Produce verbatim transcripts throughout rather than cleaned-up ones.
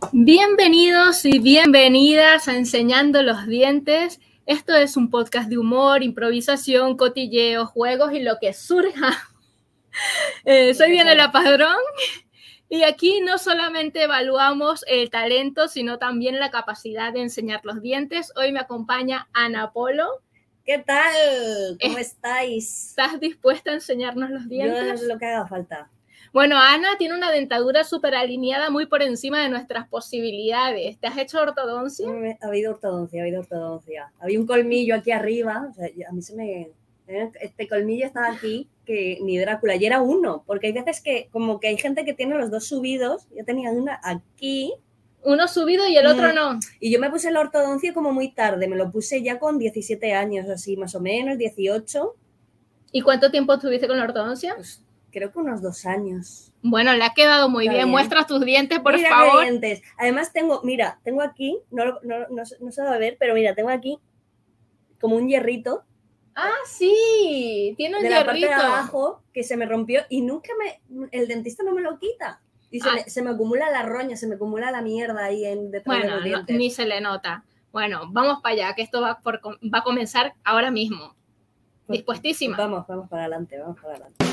Bienvenidos y bienvenidas a Enseñando los Dientes. Esto es un podcast de humor, improvisación, cotilleo, juegos y lo que surja. Eh, soy Dianela Padrón y aquí no solamente evaluamos el talento, sino también la capacidad de enseñar los dientes. Hoy me acompaña Ana Polo. ¿Qué tal? ¿Cómo eh, estáis? ¿Estás dispuesta a enseñarnos los dientes? Yo lo que haga falta. Bueno, Ana tiene una dentadura súper alineada, muy por encima de nuestras posibilidades. ¿Te has hecho ortodoncia? Ha habido ortodoncia, ha habido ortodoncia. Había un colmillo aquí arriba, o sea, a mí se me... Este colmillo estaba aquí, que ni Drácula, y era uno, porque hay veces que como que hay gente que tiene los dos subidos, yo tenía una aquí. Uno subido y el otro no. Y yo me puse la ortodoncia como muy tarde, me lo puse ya con diecisiete años, así más o menos, dieciocho. ¿Y cuánto tiempo estuviste con la ortodoncia? Pues, creo que unos dos años. Bueno, le ha quedado muy bien. bien. Muestra tus dientes, por mira favor. Mira dientes. Además tengo, mira, tengo aquí, no, no, no, no se va a ver, pero mira, tengo aquí como un hierrito. Ah, sí, tiene un de hierrito. La parte de abajo que se me rompió y nunca me, el dentista no me lo quita. Y se, ah. me, se me acumula la roña, se me acumula la mierda ahí en, detrás bueno, de los dientes. No, ni se le nota. Bueno, vamos para allá, que esto va, por, va a comenzar ahora mismo. Pues, ¿dispuestísima? Vamos, vamos para adelante, vamos para adelante.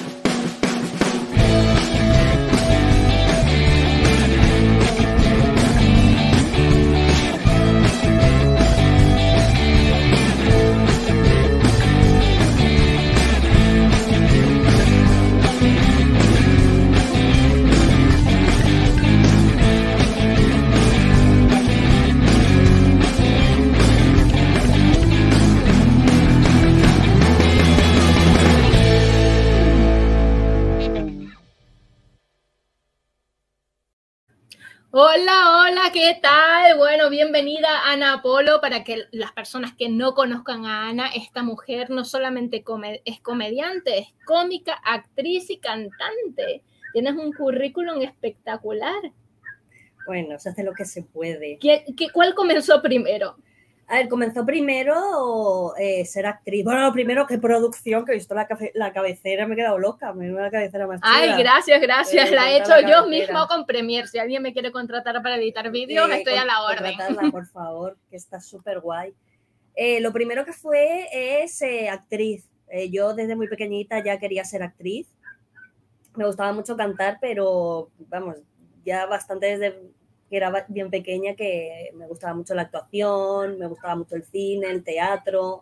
Hola, hola, ¿qué tal? Bueno, bienvenida Ana Polo. Para que las personas que no conozcan a Ana, esta mujer no solamente come, es comediante, es cómica, actriz y cantante. Tienes un currículum espectacular. Bueno, se hace lo que se puede. ¿Qué, qué, ¿Cuál comenzó primero? A ver, comenzó primero eh, ser actriz. Bueno, primero que producción, que he visto la, cafe, la cabecera, me he quedado loca, me he la cabecera más chula. Ay, gracias, gracias. Eh, la he hecho la yo mismo con Premiere. Si alguien me quiere contratar para editar vídeos, eh, estoy con, a la orden. Contratarla, por favor, que está súper guay. Eh, lo primero que fue es eh, actriz. Eh, yo desde muy pequeñita ya quería ser actriz. Me gustaba mucho cantar, pero vamos, ya bastante desde... que era bien pequeña, que me gustaba mucho la actuación, me gustaba mucho el cine, el teatro,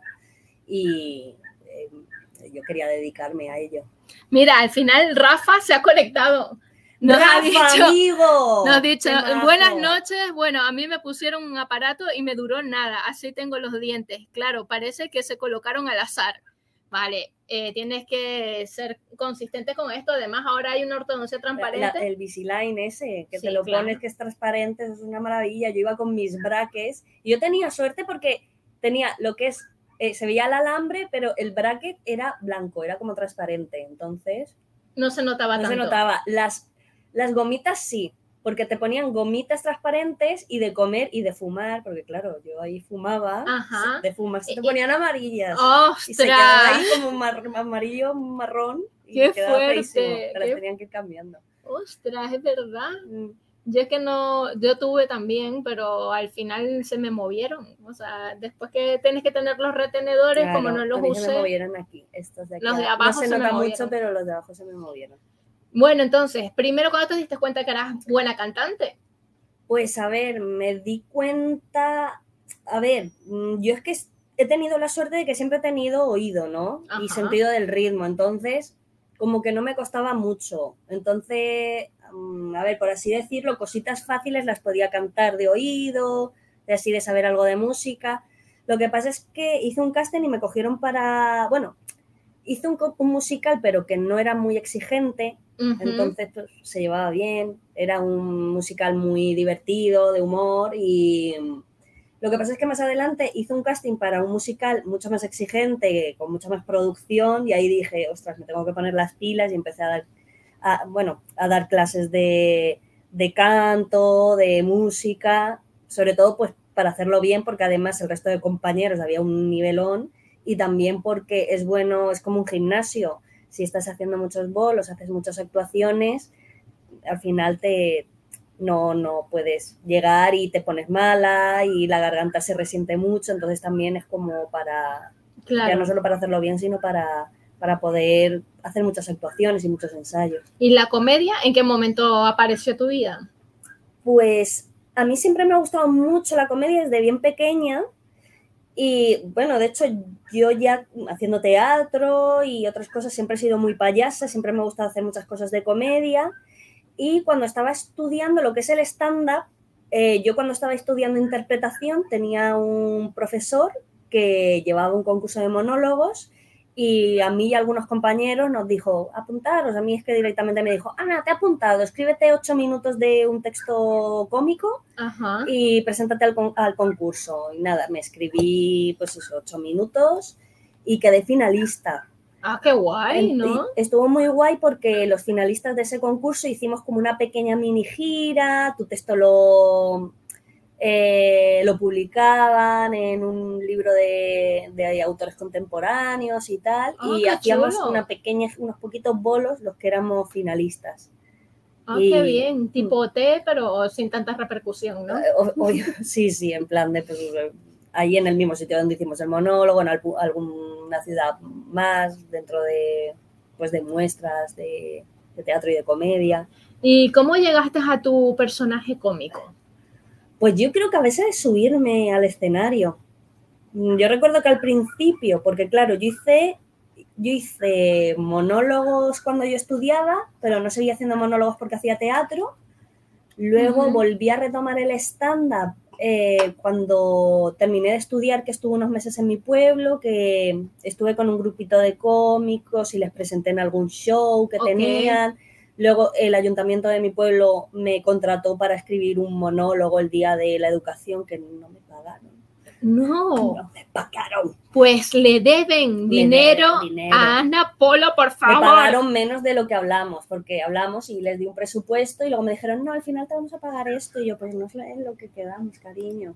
y eh, yo quería dedicarme a ello. Mira, al final Rafa se ha conectado. Nos Rafa, ha dicho, amigo. Nos ha dicho, buenas noches, bueno, a mí me pusieron un aparato y me duró nada, así tengo los dientes. Claro, parece que se colocaron al azar. Vale, eh, tienes que ser consistente con esto. Además, ahora hay una ortodoncia transparente. La, el Visalign ese, que sí, te lo claro. pones, que es transparente, es una maravilla. Yo iba con mis brackets y yo tenía suerte porque tenía lo que es, eh, se veía el alambre, pero el bracket era blanco, era como transparente. Entonces, no se notaba no tanto. No se notaba. Las, las gomitas sí, porque te ponían gomitas transparentes y de comer y de fumar, porque claro, yo ahí fumaba, Ajá. de fumar, se te ponían amarillas. ¡Ostras! Y se quedaba ahí como mar, amarillo, marrón. Y ¡qué quedaba fuerte! feísimo, te las ¿Qué... tenían que ir cambiando. ¡Ostras, es verdad! Mm. Yo es que no, yo tuve también, pero al final se me movieron. O sea, después que tienes que tener los retenedores, claro, como no los a mí usé. Se me movieron aquí, estos de aquí. Los de abajo no se, se nota me mucho, pero los de abajo se me movieron. Bueno, entonces, primero, ¿cuándo te diste cuenta que eras buena cantante? Pues a ver, me di cuenta, a ver, yo es que he tenido la suerte de que siempre he tenido oído, ¿no? Ajá. Y sentido del ritmo, entonces como que no me costaba mucho. Entonces, a ver, por así decirlo, cositas fáciles las podía cantar de oído, de así de saber algo de música. Lo que pasa es que hice un casting y me cogieron para, bueno, hice un, un musical, pero que no era muy exigente. Uh-huh. Entonces pues, se llevaba bien, era un musical muy divertido, de humor, y lo que pasa es que más adelante hice un casting para un musical mucho más exigente, con mucha más producción, y ahí dije, ostras, me tengo que poner las pilas, y empecé a dar, a, bueno, a dar clases de, de canto, de música, sobre todo pues para hacerlo bien, porque además el resto de compañeros había un nivelón, y también porque es bueno, es como un gimnasio. Si estás haciendo muchos bolos, haces muchas actuaciones, al final te, no, no puedes llegar y te pones mala y la garganta se resiente mucho, entonces también es como para, Claro. ya no solo para hacerlo bien, sino para, para poder hacer muchas actuaciones y muchos ensayos. ¿Y la comedia en qué momento apareció tu vida? Pues a mí siempre me ha gustado mucho la comedia desde bien pequeña y bueno, de hecho yo ya haciendo teatro y otras cosas siempre he sido muy payasa, siempre me ha gustado hacer muchas cosas de comedia. Y cuando estaba estudiando lo que es el stand-up, eh, yo cuando estaba estudiando interpretación tenía un profesor que llevaba un concurso de monólogos y a mí y a algunos compañeros nos dijo, apuntaros. A mí es que directamente me dijo, Ana, te he apuntado, escríbete ocho minutos de un texto cómico. Ajá. Y preséntate al, al concurso. Y nada, me escribí pues esos ocho minutos y quedé finalista. Ah, qué guay, ¿no? Estuvo muy guay porque los finalistas de ese concurso hicimos como una pequeña mini gira, tu texto lo, eh, lo publicaban en un libro de, de autores contemporáneos y tal, ah, y hacíamos chulo. una pequeña, unos poquitos bolos los que éramos finalistas. Ah, y, qué bien, tipo T, pero sin tanta repercusión, ¿no? O, o, sí, sí, en plan de... Pues, ahí en el mismo sitio donde hicimos el monólogo, en alguna ciudad más, dentro de, pues de muestras de, de teatro y de comedia. ¿Y cómo llegaste a tu personaje cómico? Pues yo creo que a veces subirme al escenario. Yo recuerdo que al principio, porque claro, yo hice, yo hice monólogos cuando yo estudiaba, pero no seguía haciendo monólogos porque hacía teatro. Luego uh-huh. volví a retomar el stand-up Eh, cuando terminé de estudiar, que estuve unos meses en mi pueblo, que estuve con un grupito de cómicos y les presenté en algún show que okay. tenían. Luego el ayuntamiento de mi pueblo me contrató para escribir un monólogo el día de la educación, que no me pagaron. No. No me pagaron. Pues le deben dinero, deben dinero a Ana Polo, por favor. Me pagaron menos de lo que hablamos, porque hablamos y les di un presupuesto y luego me dijeron, no, al final te vamos a pagar esto. Y yo, pues no es lo que quedamos, cariño.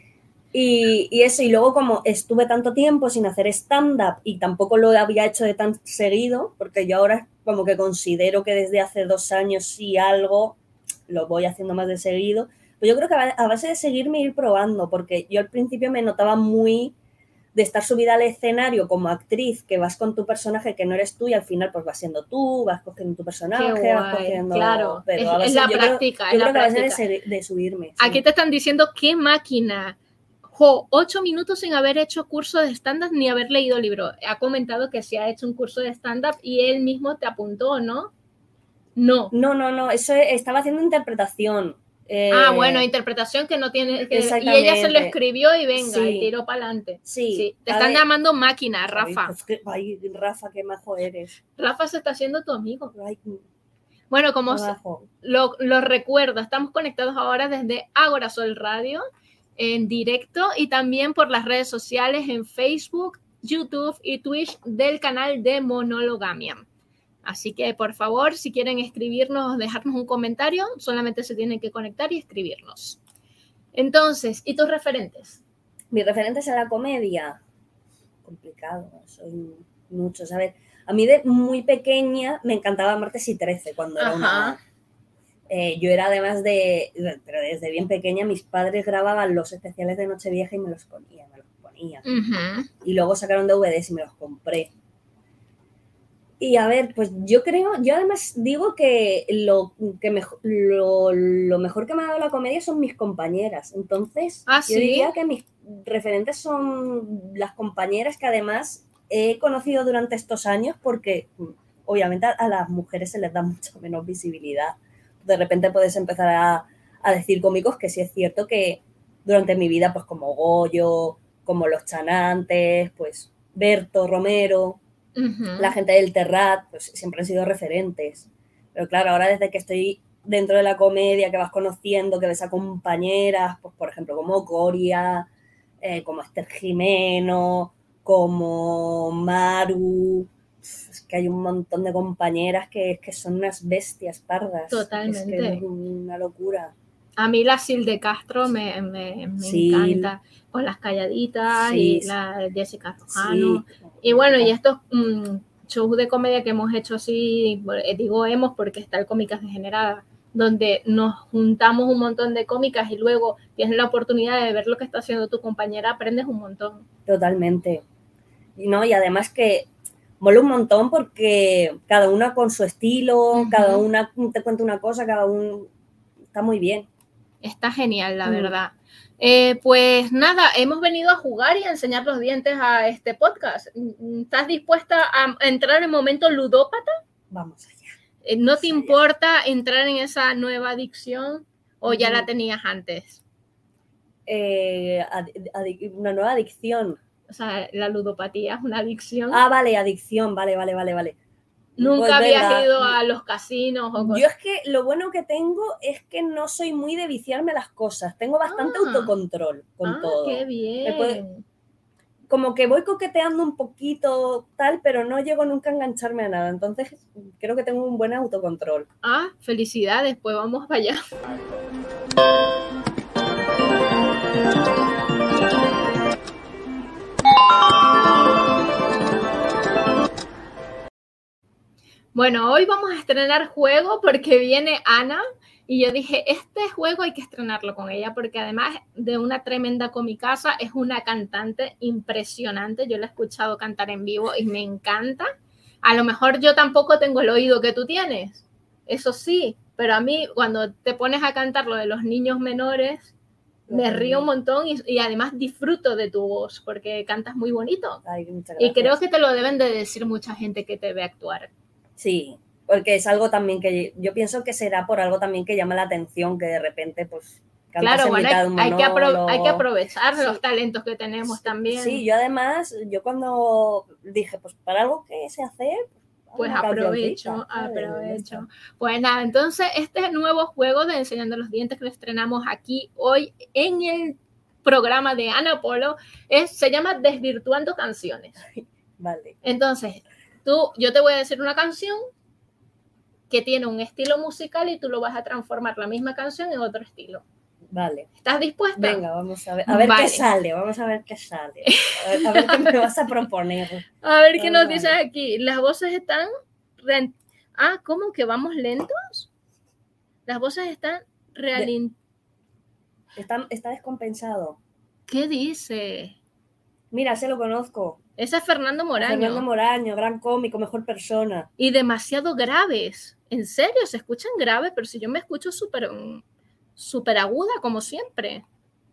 Y, y eso, y luego como estuve tanto tiempo sin hacer stand-up y tampoco lo había hecho de tan seguido, porque yo ahora como que considero que desde hace dos años sí algo lo voy haciendo más de seguido. Pues yo creo que a base de seguirme ir probando, porque yo al principio me notaba muy de estar subida al escenario como actriz, que vas con tu personaje que no eres tú y al final pues vas siendo tú, vas cogiendo tu personaje, guay, vas cogiendo... Claro, pero es, a veces, es la yo práctica. Creo, yo es creo la que práctica. a veces de, de subirme. Sí. Aquí te están diciendo qué máquina. Jo, ocho minutos sin haber hecho curso de stand-up ni haber leído libro. Ha comentado que sí ha hecho un curso de stand-up y él mismo te apuntó, ¿no? No. No, no, no, eso estaba haciendo interpretación. Eh, ah, bueno, interpretación que no tiene que... Y ella se lo escribió y venga, sí. y tiró para adelante. Sí. sí. Te están ver, llamando máquina, Rafa. Ay, pues, ay, Rafa, qué majo eres. Rafa se está haciendo tu amigo. Ay, bueno, como lo, lo recuerdo, estamos conectados ahora desde Ágora Sol Radio en directo y también por las redes sociales en Facebook, YouTube y Twitch del canal de Monologamia. Así que, por favor, si quieren escribirnos, dejarnos un comentario, solamente se tienen que conectar y escribirnos. Entonces, ¿y tus referentes? Mis referentes en la comedia, complicado, soy mucho, ¿sabes? A mí de muy pequeña me encantaba Martes y trece cuando era Ajá. una... Eh, yo era además de... Pero desde bien pequeña mis padres grababan los especiales de Nochevieja y me los ponía, me los ponía. Uh-huh. Y luego sacaron D V Ds y me los compré. Y a ver, pues yo creo, yo además digo que lo, que mejor, lo, lo mejor que me ha dado la comedia son mis compañeras. Entonces, ¿Ah, yo sí? diría que mis referentes son las compañeras que además he conocido durante estos años porque obviamente a las mujeres se les da mucho menos visibilidad. De repente puedes empezar a, a decir cómicos que sí es cierto que durante mi vida, pues como Goyo, como Los Chanantes, pues Berto Romero... Uh-huh. La gente del Terrat, pues siempre han sido referentes. Pero claro, ahora desde que estoy dentro de la comedia, que vas conociendo, que ves a compañeras, pues por ejemplo, como Coria, eh, como Esther Jimeno, como Maru, es que hay un montón de compañeras que, que son unas bestias pardas. Totalmente. Es que es una locura. A mí la Sil de Castro me, me, me sí. encanta, con Las Calladitas sí. y la Jessica Rojano. Sí. Y bueno, y estos um, shows de comedia que hemos hecho así, digo hemos porque está el Cómicas Degeneradas, donde nos juntamos un montón de cómicas y luego tienes la oportunidad de ver lo que está haciendo tu compañera, aprendes un montón. Totalmente. Y, ¿no? Y además que mola un montón porque cada una con su estilo, uh-huh. cada una te cuenta una cosa, cada uno está muy bien. Está genial, la uh-huh. verdad. Eh, pues nada, hemos venido a jugar y a enseñar los dientes a este podcast. ¿Estás dispuesta a entrar en momento ludópata? Vamos allá. Eh, ¿No te importa entrar en esa nueva adicción o ya uh-huh. la tenías antes? Eh, ad- ad- una nueva adicción. O sea, la ludopatía es una adicción. Ah, vale, adicción, vale, vale, vale, vale. ¿Nunca pues habías venga. ido a los casinos o cosas? Yo es que lo bueno que tengo es que no soy muy de viciarme las cosas. Tengo bastante ah. autocontrol con ah, todo. qué bien. Puede, como que voy coqueteando un poquito tal, pero no llego nunca a engancharme a nada. Entonces creo que tengo un buen autocontrol. Ah, felicidades, pues vamos para allá. Bueno, hoy vamos a estrenar juego porque viene Ana y yo dije, este juego hay que estrenarlo con ella porque además de una tremenda comicaza, es una cantante impresionante. Yo la he escuchado cantar en vivo y me encanta. A lo mejor yo tampoco tengo el oído que tú tienes, eso sí, pero a mí cuando te pones a cantar lo de los niños menores, me río un montón y, y además disfruto de tu voz porque cantas muy bonito. Ay, muchas y gracias. creo que te lo deben de decir mucha gente que te ve actuar. Sí, porque es algo también que yo pienso que será por algo también que llama la atención, que de repente pues cantas claro, en bueno, mitad hay, de un hay, que monólogo. hay que aprovechar Sí. los talentos que tenemos Sí, también. Sí, yo además, yo cuando dije, pues para algo que sé hacer, pues aprovecho, aprovecho. Pues nada, entonces este nuevo juego de Enseñando los Dientes que lo estrenamos aquí hoy en el programa de Ana Polo es, se llama Desvirtuando Canciones. Vale. Entonces, tú, yo te voy a decir una canción que tiene un estilo musical y tú lo vas a transformar la misma canción en otro estilo. Vale. ¿Estás dispuesta? Venga, vamos a ver, a ver vale. qué sale, vamos a ver qué sale. A ver, a ver qué me vas a proponer. A ver qué nos dices aquí. Las voces están... Re... Ah, ¿cómo que vamos lentos? Las voces están realin... Está, está descompensado. ¿Qué dice? Mira, se lo conozco. Ese es Fernando Moraño. Fernando Moraño, gran cómico, mejor persona. Y demasiado graves. En serio, se escuchan graves, pero si yo me escucho súper súper aguda, como siempre.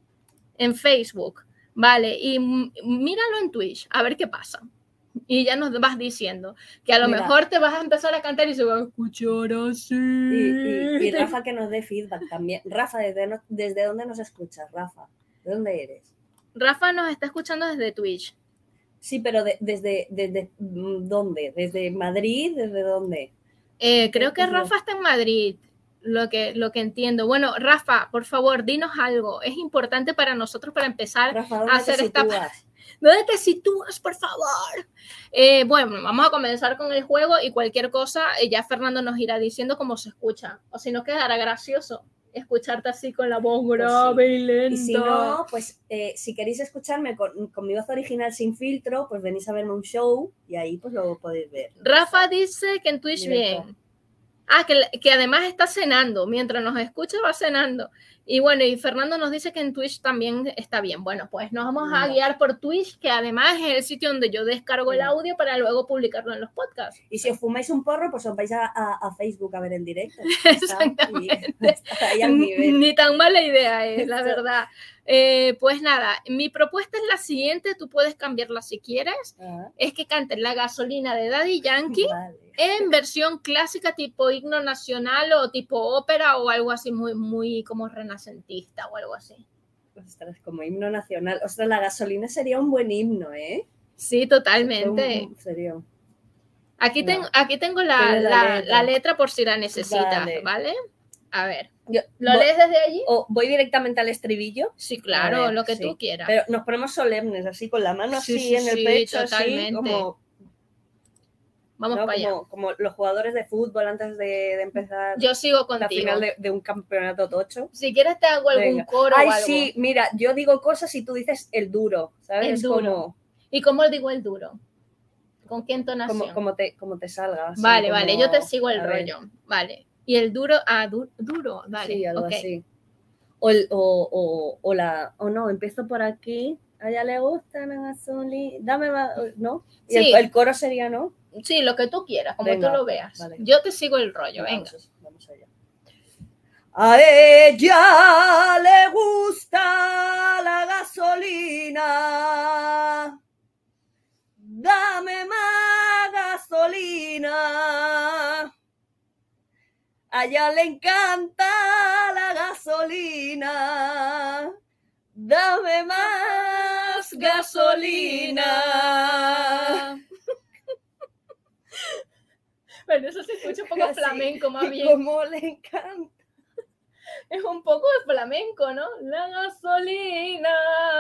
En Facebook. Vale, y míralo en Twitch, a ver qué pasa. Y ya nos vas diciendo que a lo Mira. mejor te vas a empezar a cantar y se va a escuchar así. Y, y, y Rafa que nos dé feedback también. Rafa, ¿desde, no, ¿desde dónde nos escuchas, Rafa? ¿De dónde eres? Rafa nos está escuchando desde Twitch. Sí, pero de, desde, desde ¿dónde? ¿Desde Madrid? ¿Desde dónde? Eh, creo que Rafa está en Madrid, lo que, lo que entiendo. Bueno, Rafa, por favor, dinos algo. Es importante para nosotros para empezar Rafa, a hacer te esta... sitúas? ¿Dónde te sitúas, por favor? Eh, bueno, vamos a comenzar con el juego y cualquier cosa, eh, ya Fernando nos irá diciendo cómo se escucha. O si no, quedará gracioso escucharte así con la voz grave pues sí. y lenta. Y si no, pues eh, si queréis escucharme con, con mi voz original sin filtro, pues venís a verme un show y ahí pues lo podéis ver. Rafa dice que en Twitch Directo. Bien. Ah, que, que además está cenando. Mientras nos escucha va cenando. Y bueno, y Fernando nos dice que en Twitch también está bien. Bueno, pues nos vamos a guiar por Twitch, que además es el sitio donde yo descargo el audio para luego publicarlo en los podcasts. Y si os fumáis un porro, pues os vais a, a, a Facebook a ver en directo. Exactamente. Ahí al nivel. Ni tan mala idea es, la verdad. Eh, pues nada, mi propuesta es la siguiente, tú puedes cambiarla si quieres. Uh-huh. Es que cantes La Gasolina de Daddy Yankee vale. En versión clásica tipo himno nacional o tipo ópera o algo así muy, muy como renacentista o algo así. Ostras, como himno nacional. Ostras, La Gasolina sería un buen himno, ¿eh? Sí, totalmente. Un, serio. Aquí, no. ten, aquí tengo la, la, la, letra. la letra por si la necesitas, ¿vale? ¿vale? A ver. Yo, ¿Lo voy, lees desde allí? ¿O voy directamente al estribillo? Sí, claro, ver, lo que sí. tú quieras. Pero nos ponemos solemnes, así con la mano así sí, sí, en el sí, pecho, totalmente. así como... Vamos ¿no? para allá. Como, como los jugadores de fútbol antes de, de empezar yo sigo contigo. La final de, de un campeonato tocho. Si quieres te hago algún Venga. Coro Ay, o algo. sí, mira, yo digo cosas y tú dices el duro, ¿sabes? El duro. Como... ¿Y cómo digo el duro? ¿Con qué entonación? Como, como, te, como te salga. Vale, como... vale, yo te sigo el rollo. Vale. Y el duro, ah, du, duro, vale. Sí, algo okay. así. O, el- o, o, o la, o no, empiezo por aquí. A ella le gusta la gasolina. Dame más, ¿no? Y Sí. el, el coro sería, ¿no? Sí, lo que tú quieras, como Venga, tú lo veas. vale. Yo te sigo el rollo, venga. Vamos, vamos allá. A ella le gusta la gasolina. Dame más gasolina. A ella le encanta la gasolina. Dame más gasolina. Bueno, eso se escucha un poco Así, flamenco, más bien. Como le encanta. Es un poco de flamenco, ¿no? La gasolina,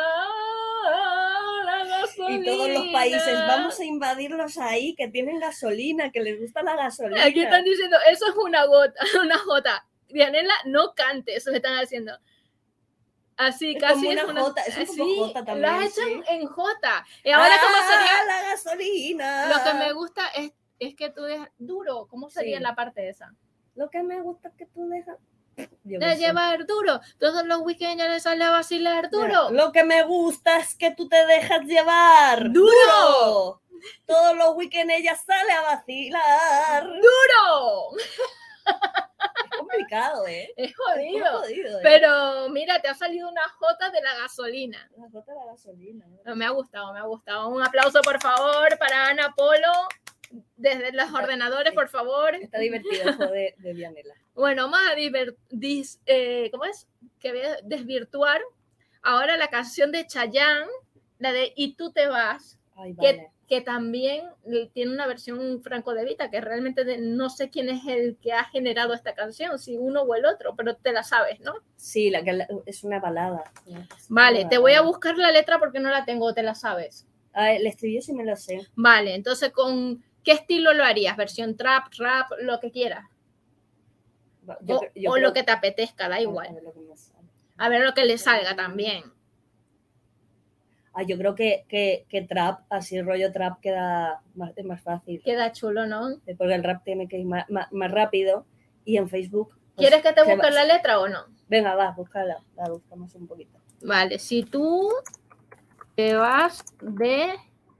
la gasolina. Y todos los países, vamos a invadirlos ahí, que tienen gasolina, que les gusta la gasolina. Aquí están diciendo, eso es una gota, una jota. Dianela, no cante, eso se están haciendo. Así, es casi como es una una jota, es un poco sí, jota también. Lo has hecho sí. en jota. Y ahora, ah, ¿cómo sería? La gasolina. Lo que me gusta es, es que tú dejas duro. ¿Cómo sería Sí. la parte esa? Lo que me gusta es que tú dejas Yo de llevar duro. Todos los weekends ya les sale a vacilar duro. Lo que me gusta es que tú te dejas llevar. ¡Duro! ¡Duro! Todos los weekends ella sale a vacilar. ¡Duro! Es complicado, ¿eh? Es jodido. Es jodido, ¿eh? Pero mira, te ha salido una jota de la gasolina. La jota de la gasolina. ¿no? No, me ha gustado, me ha gustado. Un aplauso, por favor, para Ana Polo. Desde los está, ordenadores, por favor. Está divertido eso de, de Dianela. Bueno, vamos a diver, dis, eh, ¿cómo es? Que voy a desvirtuar ahora la canción de Chayanne, la de Y tú te vas, Ay, vale. que, que también tiene una versión Franco De Vita, que realmente de, no sé quién es el que ha generado esta canción, si uno o el otro, pero te la sabes, ¿no? Sí, la que la, es una balada. Vale, una te balada. voy a buscar la letra porque no la tengo, te la sabes. Ah, el estribillo sí me lo sé. Vale, entonces, ¿con qué estilo lo harías? ¿Versión trap, rap, lo que quieras? Yo, o yo o lo que te apetezca, da igual. A ver lo que, a ver lo que le salga también. Ah, yo creo que, que, que trap, así rollo trap queda más, es más fácil. Queda chulo, ¿no? Porque el rap tiene que ir más, más, más rápido y en Facebook... Pues, ¿quieres que te busque va? la letra o no? Venga, va, búscala, la buscamos un poquito. Vale, si tú te vas de...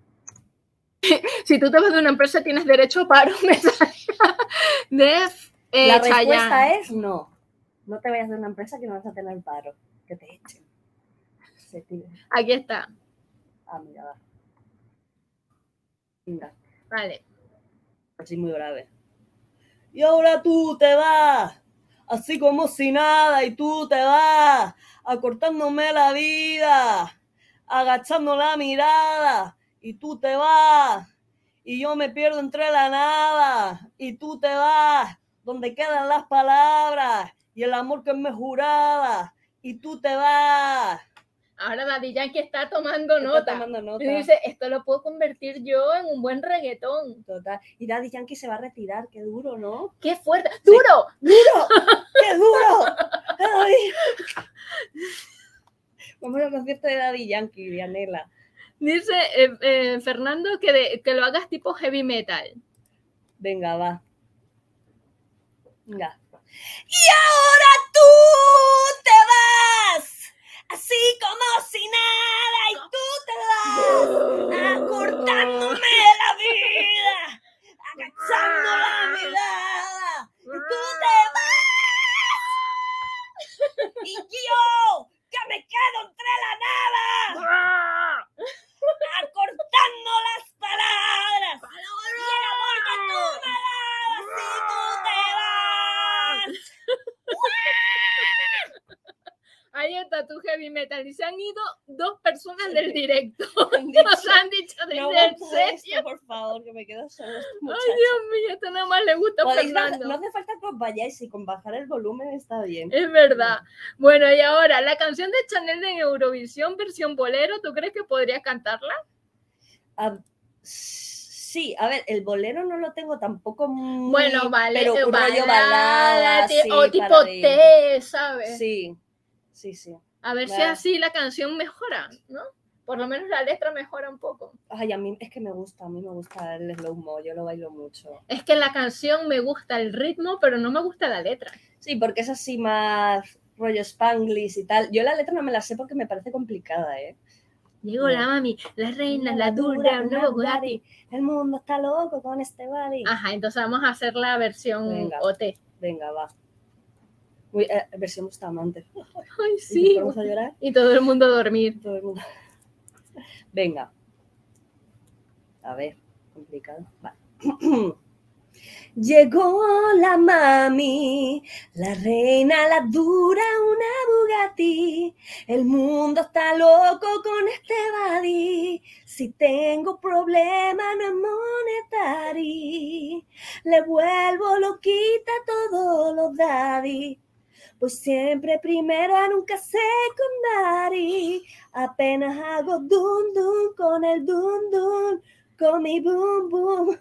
si tú te vas de una empresa tienes derecho a paro de eh, la respuesta Chayanne. Es no. No te vayas de una empresa que no vas a tener paro. Que te echen. Se Aquí está. Ah, mira, va. Mira. Vale. Así muy grave. Y ahora tú te vas, así como si nada, y tú te vas, acortándome la vida, agachando la mirada, y tú te vas, y yo me pierdo entre la nada, y tú te vas, donde quedan las palabras, y el amor que me juraba, y tú te vas. Ahora Daddy Yankee está tomando está nota. tomando nota. Y dice, esto lo puedo convertir yo en un buen reggaetón. Total. Y Daddy Yankee se va a retirar, qué duro, ¿no? ¡Qué fuerte! Sí. ¡Duro! ¡Duro! ¡Qué duro! Ay. Vamos al concierto de Daddy Yankee, Dianela. Dice eh, eh, Fernando que, de, que lo hagas tipo heavy metal. Venga, va. Venga. Y ahora tú te vas. Así como si nada, y tú te vas acortándome la vida, agachando la mirada, y tú te vas, y yo, que me quedo entre la nada, acortando las palabras, y el amor que tú me dabas, y tú te vas. Ahí está tu heavy metal. Y se han ido dos personas del directo. Nos han dicho desde no, el serio. Por favor, que me quedo solo. Ay, Dios mío, esto nada más le gusta a Fernando. No, no hace falta que os vayáis y con bajar el volumen está bien. Es verdad. Bueno, y ahora, la canción de Chanel de Eurovisión, versión bolero, ¿tú crees que podrías cantarla? Uh, sí, a ver, el bolero no lo tengo tampoco muy... Bueno, vale, pero un balada, rollo balada, sí, sí, o tipo T, ¿sabes? Sí, sí, sí. A ver claro. si así la canción mejora, ¿no? Por lo menos la letra mejora un poco. Ay, a mí es que me gusta, a mí me gusta el slow-mo, yo lo bailo mucho. Es que la canción me gusta el ritmo, pero no me gusta la letra. Sí, porque es así más rollo Spanglish y tal. Yo la letra no me la sé porque me parece complicada, ¿eh? Llegó no. la mami, la reina, la, la dura, un nuevo Bugatti. El mundo está loco con este body. Ajá, entonces vamos a hacer la versión venga, O T. Venga, va. Uy, eh, versión Bustamante. Ay, sí. ¿Y vamos a llorar? Y todo el mundo a dormir. Todo el mundo. Venga. A ver, complicado. Vale. Llegó la mami, la reina, la dura, una Bugatti. El mundo está loco con este body. Si tengo problema no es monetary. Le vuelvo loquita a todos los daddy. Pues siempre primero, nunca secondary. Apenas hago dun dun con el dun dun, con mi boom boom.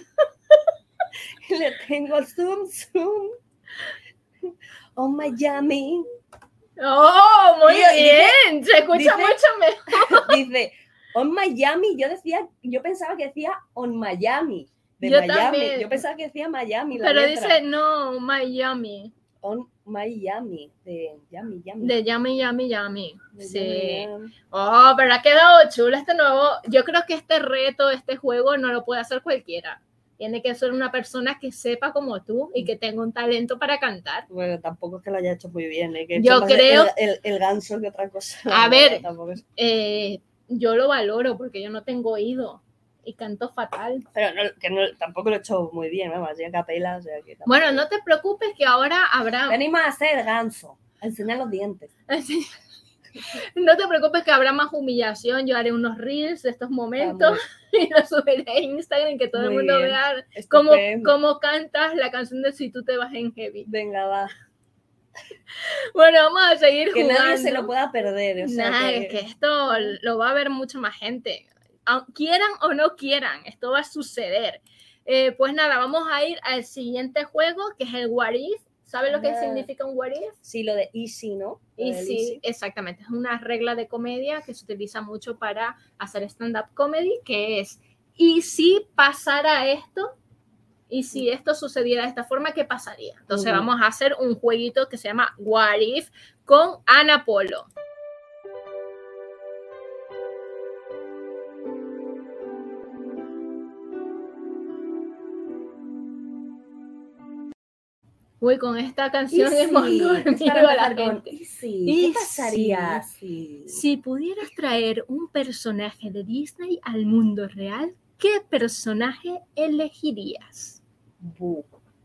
Le tengo el zoom zoom. Oh Miami. Oh, muy Dice, bien. Se escucha dice, mucho mejor. Dice, on Miami. Yo decía, yo pensaba que decía on Miami. De yo Miami. También. Yo pensaba que decía Miami. La Pero letra. dice no, Miami. On Miami, de Yami, Yami. De Yami, Yami, Yami. De sí. Yami, Yami. Oh, pero ha quedado chulo este nuevo. Yo creo que este reto, este juego, no lo puede hacer cualquiera. Tiene que ser una persona que sepa como tú y que tenga un talento para cantar. Bueno, tampoco es que lo haya hecho muy bien, ¿eh? Que yo creo... El, el, el ganso que otra cosa. A no, ver, no, es... eh, yo lo valoro porque yo no tengo oído. Y canto fatal. Pero no, que no, tampoco lo he hecho muy bien, vamos, así a capela. O sea, que bueno, no te preocupes que ahora habrá... Venimos a hacer ganso, a enseñar los dientes. No te preocupes que habrá más humillación. Yo haré unos reels de estos momentos y los subiré a Instagram que todo muy el mundo bien. Vea cómo, cómo cantas la canción de Si tú te vas en heavy. Venga, va. Bueno, vamos a seguir que jugando. Que nadie se lo pueda perder. O sea, nah, que... es que esto lo va a ver mucha más gente. Quieran o no quieran, esto va a suceder. Eh, pues nada, vamos a ir al siguiente juego, que es el What If. ¿Sabes lo que ah, significa un What If? Sí, lo de easy, ¿no? Lo easy, easy, exactamente. Es una regla de comedia que se utiliza mucho para hacer stand-up comedy, que es, ¿y si pasara esto? ¿Y si esto sucediera de esta forma, qué pasaría? Entonces uh-huh. vamos a hacer un jueguito que se llama What If con Ana Polo. Uy, con esta canción Easy, hemos dormido a la gente. Easy. ¿Qué Easy. pasaría si... si pudieras traer un personaje de Disney al mundo real, qué personaje elegirías? Buh.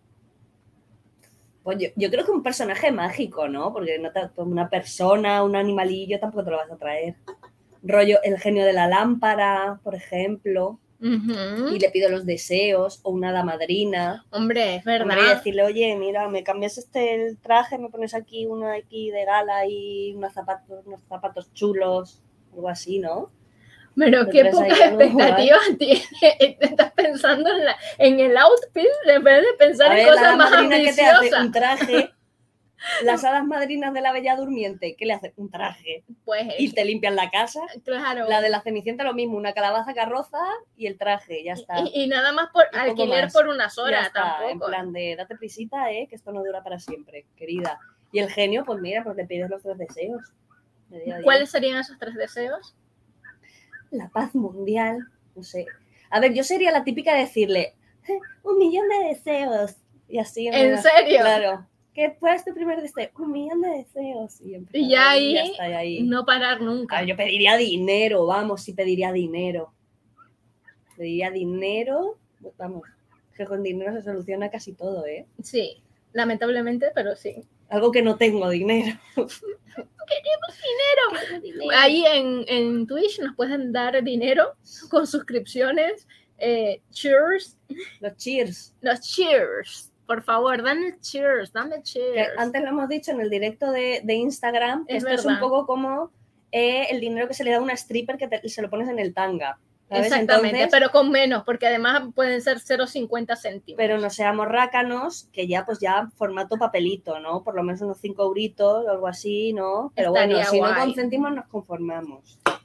Pues yo, yo creo que un personaje mágico, ¿no? Porque no te, una persona, un animalillo, tampoco te lo vas a traer. Rollo, el genio de la lámpara, por ejemplo. Uh-huh. Y le pido los deseos, o una hada madrina. Hombre, es verdad. Hombre, y decirle, oye, mira, me cambias este el traje, me pones aquí uno aquí de gala y unos zapatos, unos zapatos chulos, algo así, ¿no? Pero qué pocas expectativas tienes. Estás pensando en, la, en el outfit en vez de pensar a en ver, cosas más ambiciosas. Que te hace un traje. Las hadas madrinas de la Bella Durmiente, ¿qué le hacen? Un traje. Pues y te limpian la casa. Claro. La de la Cenicienta lo mismo, una calabaza carroza y el traje, ya está. Y, y nada más por alquiler más. Por unas horas, tampoco. En plan de, date prisita, eh, que esto no dura para siempre, querida. Y el genio, pues mira, pues le pides los tres deseos. De día a día. ¿Cuáles serían esos tres deseos? La paz mundial, no sé. A ver, yo sería la típica de decirle, eh, un millón de deseos. Y así. ¿En una, serio? Claro. ¿Qué fue tu primer deseo? Un millón de deseos. Y, y ya ahí, ya está, ahí, no parar nunca. Ver, yo pediría dinero, vamos, sí pediría dinero. Pediría dinero, vamos, que con dinero se soluciona casi todo, ¿eh? Sí, lamentablemente, pero sí. Algo que no tengo, dinero. Queremos dinero. Queremos dinero. Ahí en, en Twitch nos pueden dar dinero con suscripciones. Eh, cheers. Los cheers. Los cheers. Por favor, dame cheers, dame cheers. Que antes lo hemos dicho en el directo de, de Instagram, que es esto verdad. es un poco como eh, el dinero que se le da a una stripper que te, se lo pones en el tanga. ¿Sabes? Exactamente, Entonces, pero con menos, porque además pueden ser cero coma cincuenta céntimos. Pero no seamos rácanos, que ya pues ya formato papelito, ¿no? Por lo menos unos cinco euritos o algo así, ¿no? Pero Estaría bueno, si guay. no consentimos nos conformamos.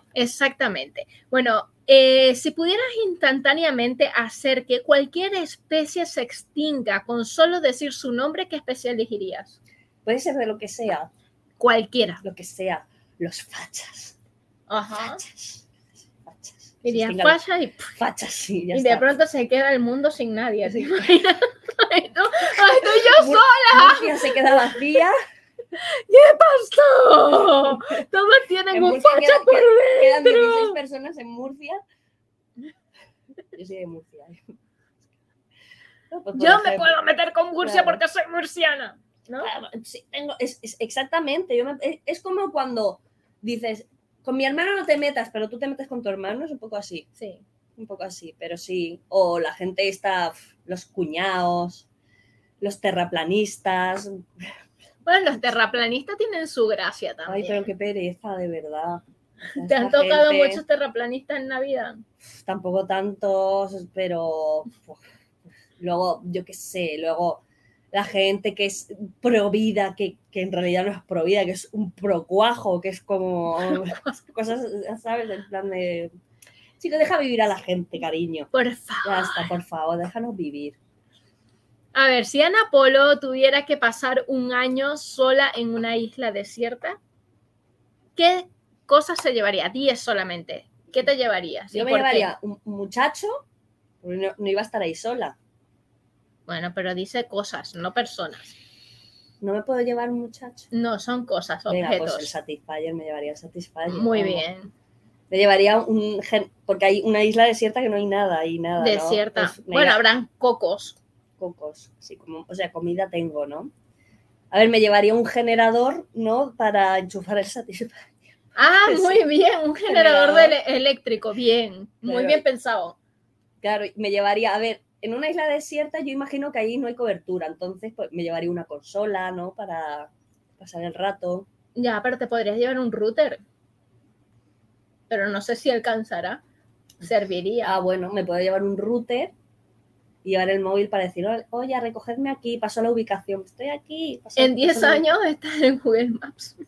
Exactamente. Bueno, eh, si pudieras instantáneamente hacer que cualquier especie se extinga con solo decir su nombre, ¿qué especie elegirías? Puede ser de lo que sea. Cualquiera. Lo que sea. Los fachas. Ajá. Fachas. Fachas. Dirían fachas y, fachas, sí, ya y está. de pronto se queda el mundo sin nadie. Sí. ¿Te imaginas? Ay, tú, ay, tú y yo Mur sola. Murcia se queda vacía. ¿Qué pasó? Todos tienen En un Murcia facha queda- por queda- Quedan dentro. dieciséis personas en Murcia. Yo soy de Murcia. No, pues, por Yo me ejemplo, puedo meter con Murcia claro. porque soy murciana, ¿no? Claro, sí, tengo, es, es exactamente. Yo me- es, es como cuando dices, con mi hermano no te metas, pero tú te metes con tu hermano, es un poco así. Sí. Un poco así, pero sí. O la gente está, los cuñados, los terraplanistas. Bueno, los terraplanistas tienen su gracia también. Ay, pero qué pereza, de verdad. ¿Te han Esta tocado gente, muchos terraplanistas en Navidad? tampoco tantos, pero uf, luego, yo qué sé, luego la gente que es pro vida, que, que en realidad no es pro vida, que es un pro cuajo, que es como cosas, ¿sabes? En plan de... Chico, deja vivir a la gente, cariño. Por Ya favor. está, por favor, déjanos vivir. A ver, si Ana Polo tuviera que pasar un año sola en una isla desierta, ¿qué cosas se llevaría? diez solamente. ¿Qué te llevarías? Yo ¿Y me por qué? llevaría un muchacho, porque no, no iba a estar ahí sola. Bueno, pero dice cosas, no personas. ¿No me puedo llevar un muchacho? No, son cosas, Venga, objetos. pues el Satisfyer, me llevaría el Satisfyer. Muy vamos. bien. Me llevaría un... gen- Porque hay una isla desierta que no hay nada, y nada, ¿no? Desierta. Pues, venga, Bueno, habrán cocos. cocos, así como, o sea, comida tengo, ¿no? A ver, me llevaría un generador, ¿no? Para enchufar el Satisfyer. Ah, Sí. muy bien, un generador Generador. de ele- eléctrico, bien, muy Claro. bien pensado. Claro, y me llevaría, a ver, en una isla desierta yo imagino que ahí no hay cobertura, entonces pues me llevaría una consola, ¿no? Para pasar el rato. Ya, pero te podrías llevar un router. Pero no sé si alcanzará. Serviría. Ah, bueno, me puedo llevar un router y llevar el móvil para decir, oye, recogedme aquí, paso la ubicación, estoy aquí. Paso, En diez paso la- años estás en Google Maps.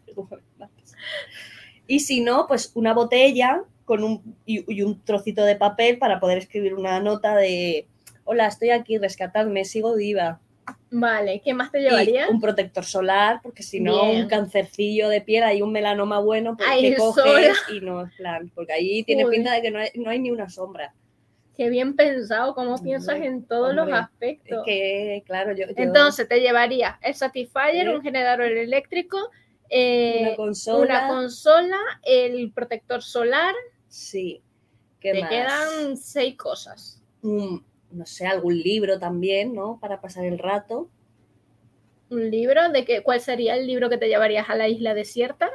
Y si no, pues una botella con un, y, y un trocito de papel para poder escribir una nota de, hola, estoy aquí, rescatadme, sigo viva. Vale, ¿qué más te Y llevarías? un protector solar, porque si no, Bien. un cancercillo de piel, hay un melanoma bueno, pues Ay, que coges sola. y no es plan, porque ahí tiene Uy. pinta de que no hay, no hay ni una sombra. Qué bien pensado, cómo piensas Hombre, en todos hombre, los Es aspectos. que, claro, yo... yo- Entonces, te llevarías el Satisfyer, Sí. un generador eléctrico, eh, una consola... una consola, el protector solar. Sí. ¿Qué Te más? quedan seis cosas. Un- no sé, algún libro también, ¿no? Para pasar el rato. Un libro, ¿de qué? ¿Cuál sería el libro que te llevarías a la isla desierta?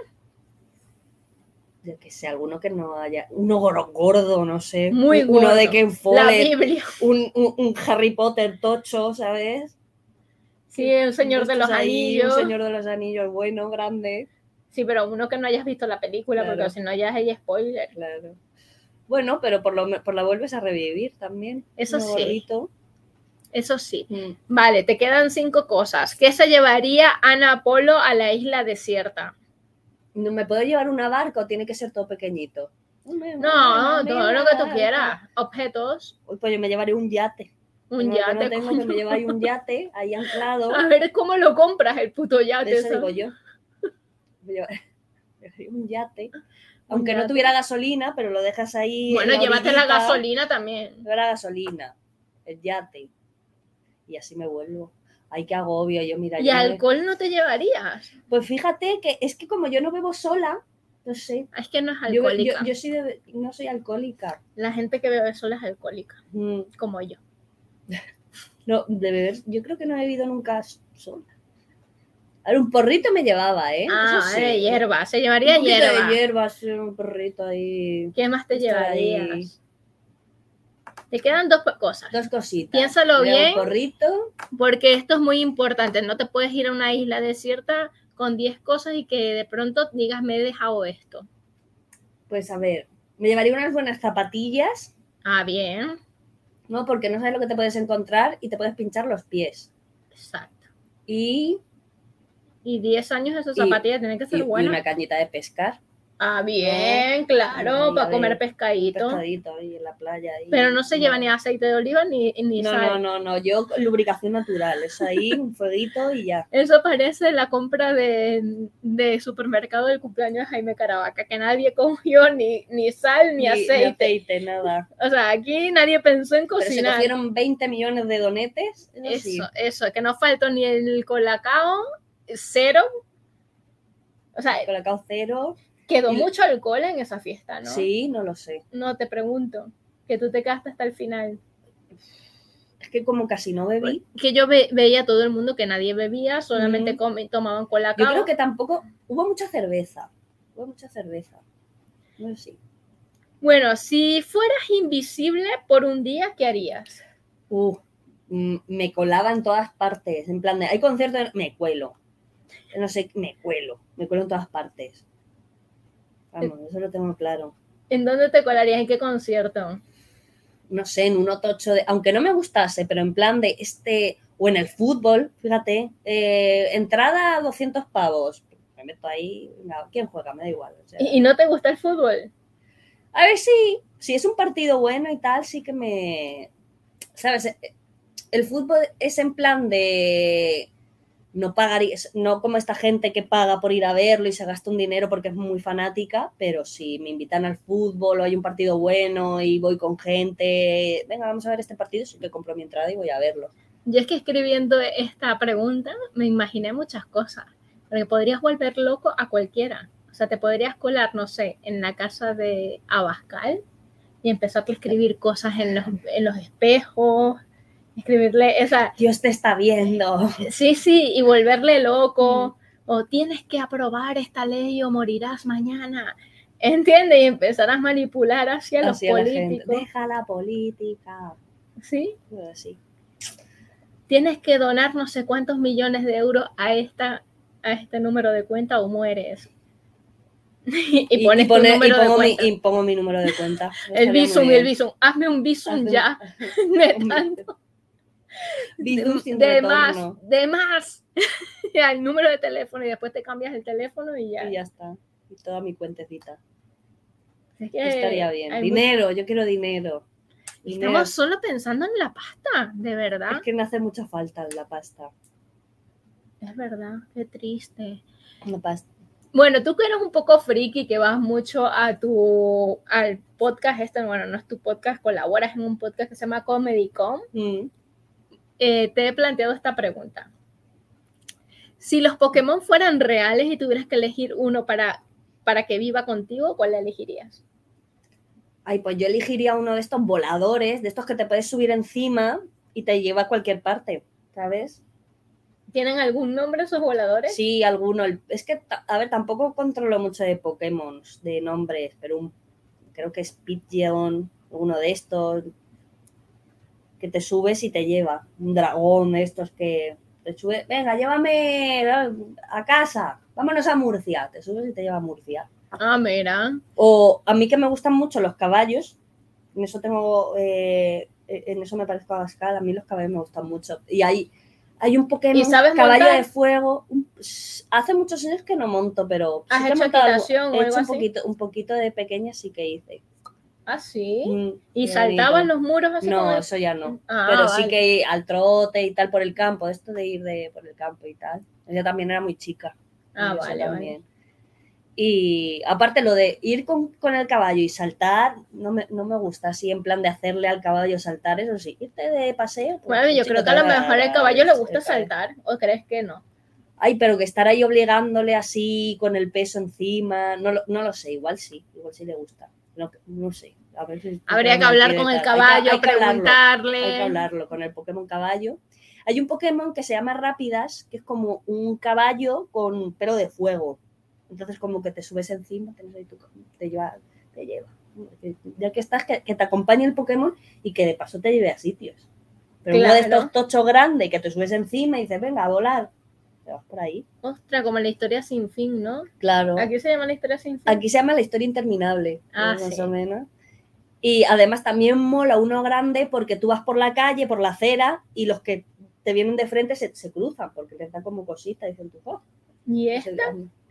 Yo que sé, alguno que no haya... Uno gordo, gordo, no sé. Muy Uno gordo. de Ken La Follett, Biblia. un, un, un Harry Potter tocho, ¿sabes? Sí, un Señor de los Estos ahí, Anillos. Un Señor de los Anillos bueno, grande. Sí, pero uno que no hayas visto la película, Claro. porque si no ya hay spoiler. Claro. Bueno, pero por lo por la vuelves a revivir también. Eso Uno sí. gordito. Eso sí. Mm. Vale, te quedan cinco cosas. ¿Qué se llevaría Ana Polo a la isla desierta? ¿No me puedo llevar una barca o tiene que ser todo pequeñito? No, todo lo que tú quieras. Objetos, Pues yo me llevaré un yate. un No, yate. no tengo que me llevaré un yate ahí anclado. A ver cómo lo compras, el puto yate. De eso ¿sabes? digo yo. Me llevaré me llevaré un yate. Aunque yate. no tuviera gasolina, pero lo dejas ahí. en Bueno, la llévate la orillita. gasolina también. Llevar la gasolina, el yate. Y así me vuelvo. Ay, qué agobio. Yo, mira, ¿Y yo me- alcohol no te llevarías? Pues fíjate que es que como yo no bebo sola, no sé. Es que no es Yo, alcohólica. yo, yo soy de- no soy alcohólica. La gente que bebe sola es alcohólica, Mm, como yo. No, de beber, yo creo que no he bebido nunca sola. A ver, un porrito me llevaba, ¿eh? Ah, Eso sí. de hierba. Se Un llevaría poquito hierba. de hierba, sí, un porrito ahí. ¿Qué más te Está ahí. llevarías? Te quedan dos cosas. Dos cositas. Piénsalo Me llevo bien. Un porrito. Porque esto es muy importante. No te puedes ir a una isla desierta con diez cosas y que de pronto digas, me he dejado esto. Pues a ver, me llevaría unas buenas zapatillas, Ah, bien. ¿no? Porque no sabes lo que te puedes encontrar y te puedes pinchar los pies. Exacto. Y, Y diez años esas Y- zapatillas tienen que y, ser y buenas. una cañita de pescar. Ah, bien, ¿no? claro, Ahí, para a comer ver, pescadito. pescadito ahí en la playa. Ahí, Pero no se no. lleva ni aceite de oliva ni, ni No, sal. no, no, no, yo lubricación natural, eso ahí, un fueguito y ya. Eso parece la compra de, de supermercado del cumpleaños de Jaime Caravaca, que nadie cogió ni, ni sal ni, Ni, aceite. ni aceite, nada. O sea, aquí nadie pensó en Pero se cocinar. cogieron veinte millones de donetes. Eso, Eso, sí. eso, que no faltó ni el colacao, cero. O sea, Colacao cero. quedó Y- mucho alcohol en esa fiesta, ¿no? Sí, no lo sé. No, te pregunto, que tú te quedaste hasta el final. Es que como casi no bebí. Que yo ve, veía a todo el mundo que nadie bebía, solamente Mm. come, tomaban colacao. Yo creo que tampoco, hubo mucha cerveza. Hubo mucha cerveza. No sé si. Bueno, si fueras invisible por un día, ¿qué harías? Uh, mm, me colaba en todas partes. En plan de, hay conciertos, me cuelo. No sé, me cuelo. Me cuelo en todas partes. Vamos, eso lo tengo claro. ¿En dónde te colarías? ¿En qué concierto? No sé, en un otocho, de, aunque no me gustase, pero en plan de este, o en el fútbol, fíjate, eh, entrada a doscientos pavos. Me meto ahí, no, ¿quién juega? Me da igual. O sea, ¿Y, ¿Y no te gusta el fútbol? a ver, sí, si es un partido bueno y tal, sí que me... ¿Sabes? El fútbol es en plan de... No pagaría, no como esta gente que paga por ir a verlo y se gasta un dinero porque es muy fanática, pero si me invitan al fútbol o hay un partido bueno y voy con gente, venga, vamos a ver este partido, sí que compro mi entrada y voy a verlo. Yo es que escribiendo esta pregunta me imaginé muchas cosas, porque podrías volver loco a cualquiera. O sea, te podrías colar, no sé, en la casa de Abascal y empezar a escribir cosas en los, en los espejos, escribirle, o sea, Dios te está viendo. Sí, sí, y volverle loco, mm. o tienes que aprobar esta ley o morirás mañana, ¿entiendes? Y empezar a manipular hacia los Así a políticos. La gente. Deja la política. Sí. Sí. Tienes que donar no sé cuántos millones de euros a, esta, a este número de cuenta o mueres. y, y, pones y, pone, tu número y, pongo de mi, cuenta. y pongo mi número de cuenta. el Bizum, el Bizum. Hazme un Bizum Hazme ya. Un, de tanto. Bizum sin de retorno. más, de más. el número de teléfono y después te cambias el teléfono y ya. Y ya está. Y toda mi cuentecita. Es que estaría bien. Dinero, mucho... yo quiero dinero. Estamos dinero. solo pensando en la pasta, de verdad. Es que me hace mucha falta la pasta. Es verdad, qué triste. La pasta. Bueno, tú que eres un poco friki, que vas mucho a tu al podcast este, bueno, no es tu podcast, colaboras en un podcast que se llama Comedy Com. Mm. Eh, te he planteado esta pregunta. Si los Pokémon fueran reales y tuvieras que elegir uno para, para que viva contigo, ¿cuál elegirías? Ay, pues yo elegiría uno de estos voladores, de estos que te puedes subir encima y te lleva a cualquier parte, ¿sabes? ¿Tienen algún nombre esos voladores? Sí, alguno. Es que, a ver, tampoco controlo mucho de Pokémon, de nombres, pero un, creo que es Pidgeon, uno de estos, que te subes y te lleva. Un dragón de estos que te sube, venga, llévame a casa, vámonos a Murcia. Te subes y te lleva a Murcia. Ah, mira. O a mí que me gustan mucho los caballos, en eso tengo, eh, en eso me parezco a Abascal, a mí los caballos me gustan mucho. Y hay, hay un Pokémon, ¿Y sabes caballo montar? de fuego, un, hace muchos años que no monto, pero ¿Has sí que hecho he montado, equitación he o hecho algo un así? poquito, un poquito de pequeña sí que hice. Ah, sí. Mm, ¿Y saltaban los muros así? No, con el... eso ya no. Ah, pero vale. sí que al trote y tal por el campo, esto de ir de, por el campo y tal. Ella también era muy chica. Ah, vale, también. vale. Y aparte lo de ir con, con el caballo y saltar, no me, no me gusta así en plan de hacerle al caballo saltar, eso sí, irte de paseo. Pues, Bueno, yo creo que a lo mejor al caballo le gusta saltar, ¿o crees que no? Ay, pero que estar ahí obligándole así con el peso encima, no lo, no lo sé, igual sí, igual sí le gusta. No, no sé. A ver si habría que hablar con el caballo, hay que, hay que preguntarle. Hablarlo, hay que hablarlo con el Pokémon caballo. Hay un Pokémon que se llama Rápidas, que es como un caballo con pelo de fuego. Entonces como que te subes encima, te, te, lleva, te lleva. Ya que estás, que, que te acompañe el Pokémon y que de paso te lleve a sitios. Pero claro. Uno de estos tochos grandes que te subes encima y dices, venga, a volar. Te vas por ahí. Ostras, como la historia sin fin, ¿no? Claro. ¿Aquí se llama la historia sin fin? Aquí se llama la historia interminable. Ah, más sí. o menos. Y además también mola uno grande porque tú vas por la calle, por la acera, y los que te vienen de frente se, se cruzan porque les da como cosita, dicen tú, oh. ¿Y esta?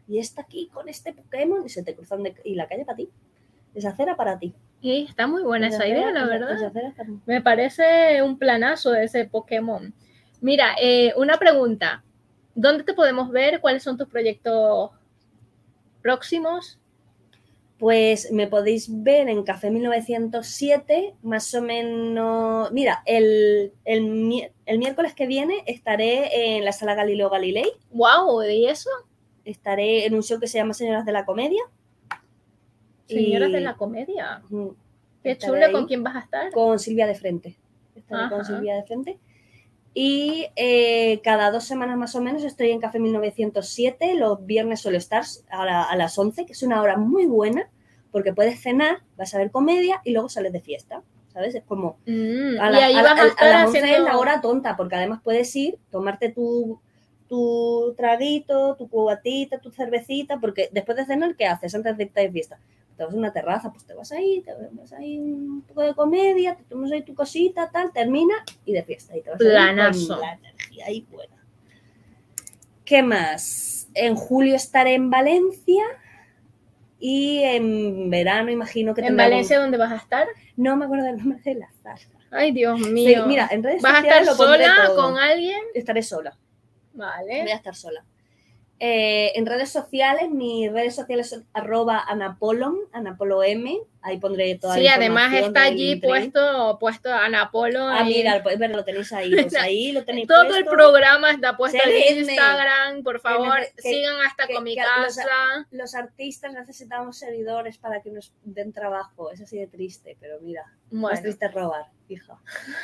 y está aquí con este Pokémon, y se te cruzan de, y la calle para ti. Esa acera para ti. Y está muy buena esa, esa idea, acera, la verdad. Esa acera está muy... Me parece un planazo de ese Pokémon. Mira, eh, una pregunta. ¿Dónde te podemos ver? ¿Cuáles son tus proyectos próximos? Pues me podéis ver en Café mil novecientos siete, más o menos... Mira, el, el, el miércoles que viene estaré en la Sala Galileo Galilei. ¡Wow! ¿Y eso? Estaré en un show que se llama Señoras de la Comedia. Señoras y... de la Comedia. Uh, Qué chulo. ¿Con quién vas a estar? Con Silvia de Frente. Estaré Ajá. con Silvia de Frente. Y eh, cada dos semanas más o menos estoy en Café mil novecientos siete, los viernes suelo estar a, la, a las once, que es una hora muy buena, porque puedes cenar, vas a ver comedia y luego sales de fiesta, ¿sabes? Es como... Mm, a, la, y ahí a, vas a, a, estar a las haciendo... once es la hora tonta, porque además puedes ir, tomarte tu, tu traguito, tu cubatita, tu cervecita, porque después de cenar, ¿qué haces antes de irte de fiesta? Te vas a una terraza, pues te vas ahí, te vas ahí un poco de comedia, te tomas ahí tu cosita, tal, termina y de fiesta. Y te vas Planazo. Con la energía ahí buena. ¿Qué más? En julio estaré en Valencia y en verano imagino que... ¿En Valencia algún... dónde vas a estar? No me acuerdo del nombre de la sala. Ay, Dios mío. Sí, mira, en redes ¿Vas sociales a estar sola con alguien? Estaré sola. Vale. Voy a estar sola. Eh, en redes sociales, mis redes sociales son arroba anapolon, anapolom, ahí pondré toda sí, la información. Sí, además está allí puesto, puesto Anapolo. Ah, ahí. Mira, pues, lo tenéis ahí, pues ahí lo tenéis Todo puesto. El programa está puesto en Seguidme. Instagram, por favor, que, que, sigan hasta que, con mi que casa. Los, los artistas necesitamos seguidores para que nos den trabajo, es así de triste, pero mira, bueno. Más triste es robar, hija.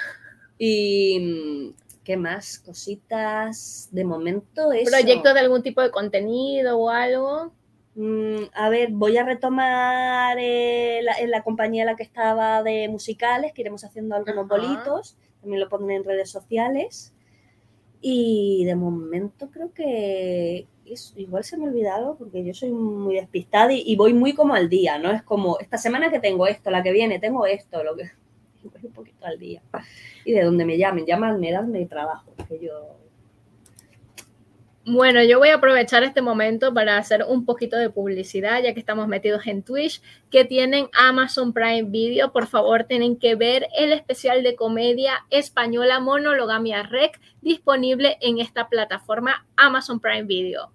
Y... ¿qué más? Cositas. De momento eso. ¿Proyectos de algún tipo de contenido o algo? Mm, a ver, voy a retomar eh, la, en la compañía en la que estaba de musicales, que iremos haciendo algunos Ajá. bolitos. También lo pondré en redes sociales. Y de momento creo que es, igual se me ha olvidado porque yo soy muy despistada y, y voy muy como al día, ¿no? Es como, esta semana que tengo esto, la que viene tengo esto, lo que... voy un poquito al día. Y de donde me llamen, llámanme, dadme trabajo, que yo... Bueno, yo voy a aprovechar este momento para hacer un poquito de publicidad, ya que estamos metidos en Twitch, que tienen Amazon Prime Video. Por favor, tienen que ver el especial de comedia española Monologamia Rec, disponible en esta plataforma Amazon Prime Video.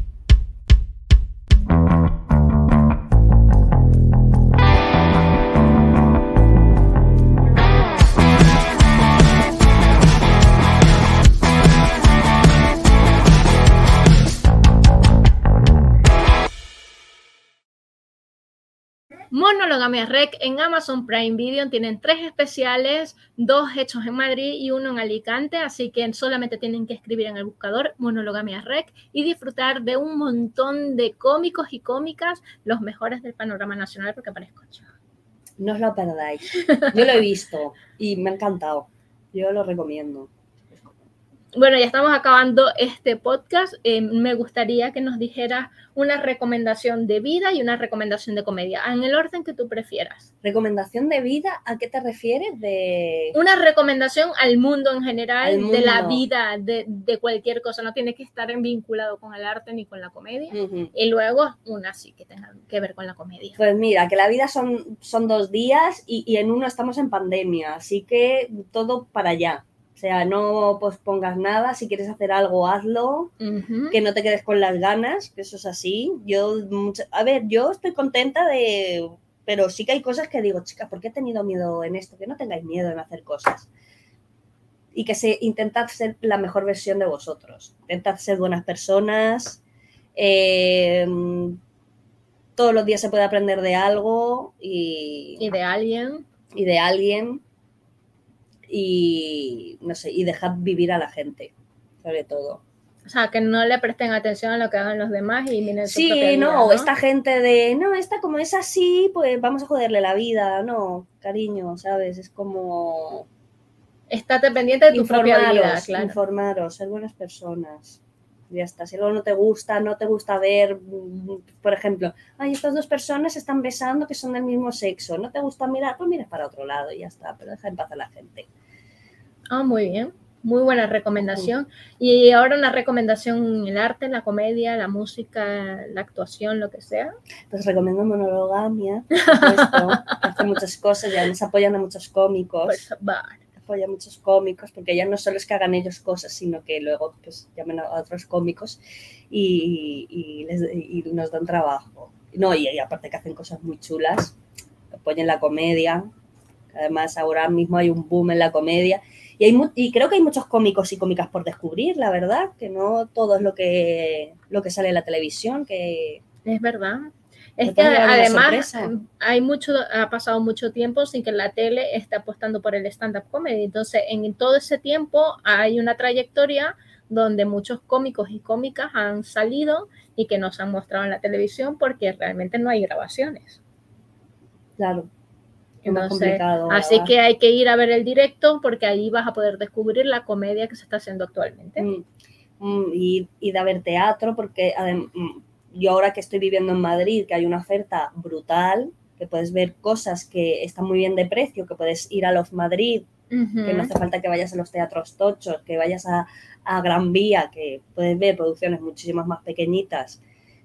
Monologamia Rec en Amazon Prime Video tienen tres especiales, dos hechos en Madrid y uno en Alicante, así que solamente tienen que escribir en el buscador Monologamia Rec y disfrutar de un montón de cómicos y cómicas, los mejores del panorama nacional, porque parezco yo. No os lo perdáis. Yo lo he visto y me ha encantado. Yo lo recomiendo. Bueno, ya estamos acabando este podcast. Eh, me gustaría que nos dijeras una recomendación de vida y una recomendación de comedia, en el orden que tú prefieras. ¿Recomendación de vida? ¿A qué te refieres? De... Una recomendación al mundo en general, mundo. De la vida, de, de cualquier cosa. No tiene que estar vinculado con el arte ni con la comedia. Uh-huh. Y luego una sí que tenga que ver con la comedia. Pues mira, que la vida son, son dos días y, y en uno estamos en pandemia, así que todo para allá. O sea, no pospongas nada, si quieres hacer algo, hazlo, uh-huh. Que no te quedes con las ganas, que eso es así. Yo, a ver, yo estoy contenta de... Pero sí que hay cosas que digo, chicas, ¿por qué he tenido miedo en esto? Que no tengáis miedo en hacer cosas. Y que se, intentad ser la mejor versión de vosotros. Intentad ser buenas personas. Eh, todos los días se puede aprender de algo. Y, y de alguien. Y de alguien. Y no sé, y dejad vivir a la gente, sobre todo. O sea, que no le presten atención a lo que hagan los demás y miren su sí, propia vida, no, ¿no? esta gente de, no, esta como es así, pues vamos a joderle la vida. No, cariño, ¿sabes? Es como... Estate pendiente de tu informaros, propia vida, claro. Informaros, ser buenas personas. Ya está, si algo no te gusta, no te gusta ver, por ejemplo, ay, estas dos personas se están besando que son del mismo sexo, no te gusta mirar, pues miras para otro lado y ya está, pero deja en paz a la gente. Ah, muy bien. Muy buena recomendación. Y ahora una recomendación en el arte, en la comedia, la música, la actuación, lo que sea. Pues recomiendo Monologamia, por supuesto, que hace muchas cosas y además apoyan a muchos cómicos. Por favor. Apoya a muchos cómicos, porque ya no solo es que hagan ellos cosas, sino que luego pues llamen a otros cómicos y, y, les, y nos dan trabajo. No, y, y aparte que hacen cosas muy chulas, apoyan la comedia. Además, ahora mismo hay un boom en la comedia. Y, hay, y creo que hay muchos cómicos y cómicas por descubrir, la verdad, que no todo es lo que, lo que sale en la televisión. Que es verdad. Es que además hay mucho, ha pasado mucho tiempo sin que la tele esté apostando por el stand-up comedy. Entonces, en todo ese tiempo hay una trayectoria donde muchos cómicos y cómicas han salido y que nos han mostrado en la televisión porque realmente no hay grabaciones. Claro. Entonces, así ¿verdad? Que hay que ir a ver el directo porque ahí vas a poder descubrir la comedia que se está haciendo actualmente. Mm, mm, y, y de ver teatro, porque mm, yo ahora que estoy viviendo en Madrid, que hay una oferta brutal, que puedes ver cosas que están muy bien de precio, que puedes ir a Love Madrid, uh-huh. que no hace falta que vayas a los teatros tochos, que vayas a, a Gran Vía, que puedes ver producciones muchísimas más pequeñitas,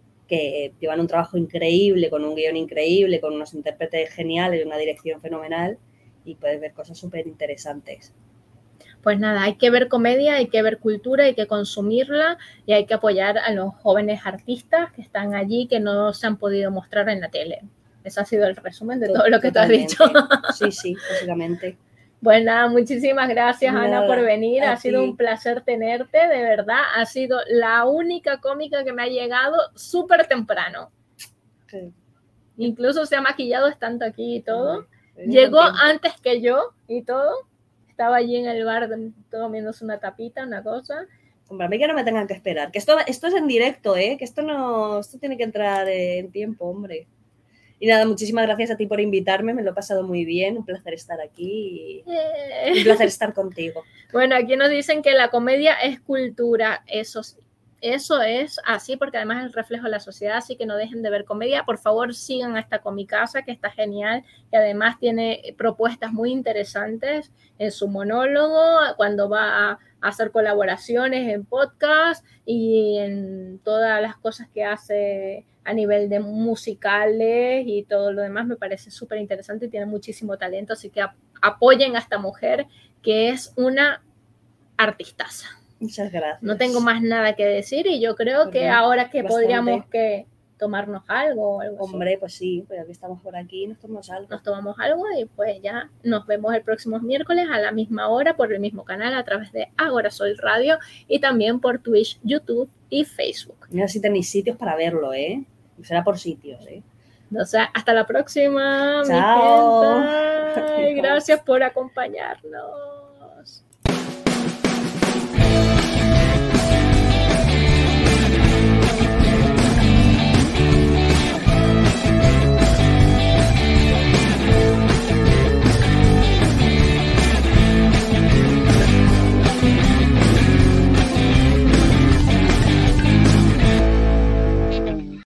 que llevan un trabajo increíble, con un guión increíble, con unos intérpretes geniales y una dirección fenomenal, y puedes ver cosas súper interesantes. Pues nada, hay que ver comedia, hay que ver cultura, hay que consumirla y hay que apoyar a los jóvenes artistas que están allí, que no se han podido mostrar en la tele. Ese ha sido el resumen de todo lo que Totalmente. Tú has dicho. Sí, sí, básicamente. Pues nada, muchísimas gracias, nada, Ana, por venir. Ha ti. sido un placer tenerte, de verdad. Ha sido la única cómica que me ha llegado súper temprano. Sí. Incluso se ha maquillado estando aquí y todo. Sí, llegó antes que yo y todo. Estaba allí en el bar comiéndose una tapita, una cosa. Hombre, a mí que no me tengan que esperar. Que esto, esto es en directo, ¿eh? Que esto no, esto tiene que entrar en tiempo, hombre. Y nada, muchísimas gracias a ti por invitarme, me lo he pasado muy bien, un placer estar aquí y eh. un placer estar contigo. Bueno, aquí nos dicen que la comedia es cultura, eso sí. Eso es así porque además es el reflejo de la sociedad, así que no dejen de ver comedia. Por favor, sigan a esta Comicasa, que está genial, que además tiene propuestas muy interesantes en su monólogo, cuando va a hacer colaboraciones en podcast y en todas las cosas que hace a nivel de musicales y todo lo demás. Me parece súper interesante y tiene muchísimo talento, así que apoyen a esta mujer que es una artistaza. Muchas gracias. No tengo más nada que decir y yo creo Porque que ahora que bastante. podríamos que tomarnos algo o algo Hombre, así. pues sí, pues ya que estamos por aquí, nos tomamos algo. Nos tomamos algo y pues ya nos vemos el próximo miércoles a la misma hora por el mismo canal a través de Agora Sol Radio y también por Twitch, YouTube y Facebook. Mira si tenéis sitios para verlo, ¿eh? Será por sitios, ¿eh? O sea, hasta la próxima. Chao. Mi gente. Gracias por acompañarnos.